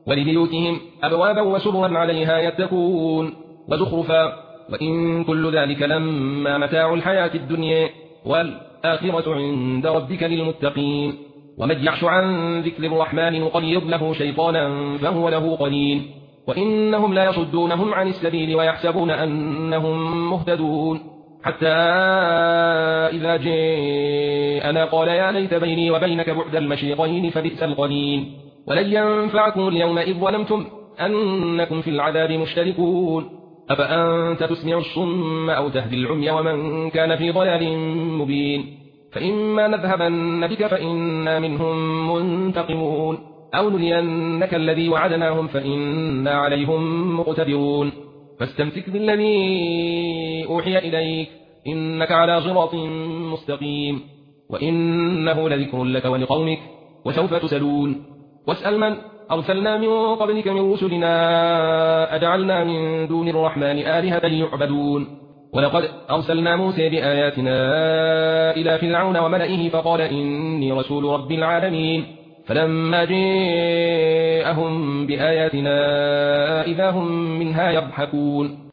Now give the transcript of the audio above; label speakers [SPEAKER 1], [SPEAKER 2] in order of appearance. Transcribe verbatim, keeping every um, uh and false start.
[SPEAKER 1] ولبيوتهم أبوابا وسررا عليها يتقون وزخرفا وإن كل ذلك لما متاع الحياة الدنيا والآخرة عند ربك للمتقين ومن يعش عن ذكر الرحمن نقيض له شيطانا فهو له قرين وإنهم لا يصدونهم عن السبيل ويحسبون أنهم مهتدون حتى إذا جاءنا قال يا ليت بيني وبينك بعد المشرقين فبئس القرين ولن ينفعكم اليوم إذ ظلمتم أنكم في العذاب مشتركون أفأنت تسمع الصم أو تهدي العمي ومن كان في ضلال مبين فإما نذهبن بك فإنا منهم منتقمون أو نرينك الذي وعدناهم فإنا عليهم مقتدرون فاستمسك بالذي أوحي إليك إنك على صراط مستقيم وإنه لذكر لك ولقومك وسوف تسألون واسأل من أرسلنا من قبلك من رسلنا أجعلنا من دون الرحمن آلهة يعبدون ولقد أرسلنا موسى بآياتنا إلى فرعون وملئه فقال إني رسول رب العالمين فلما جاءهم بآياتنا إذا هم منها يضحكون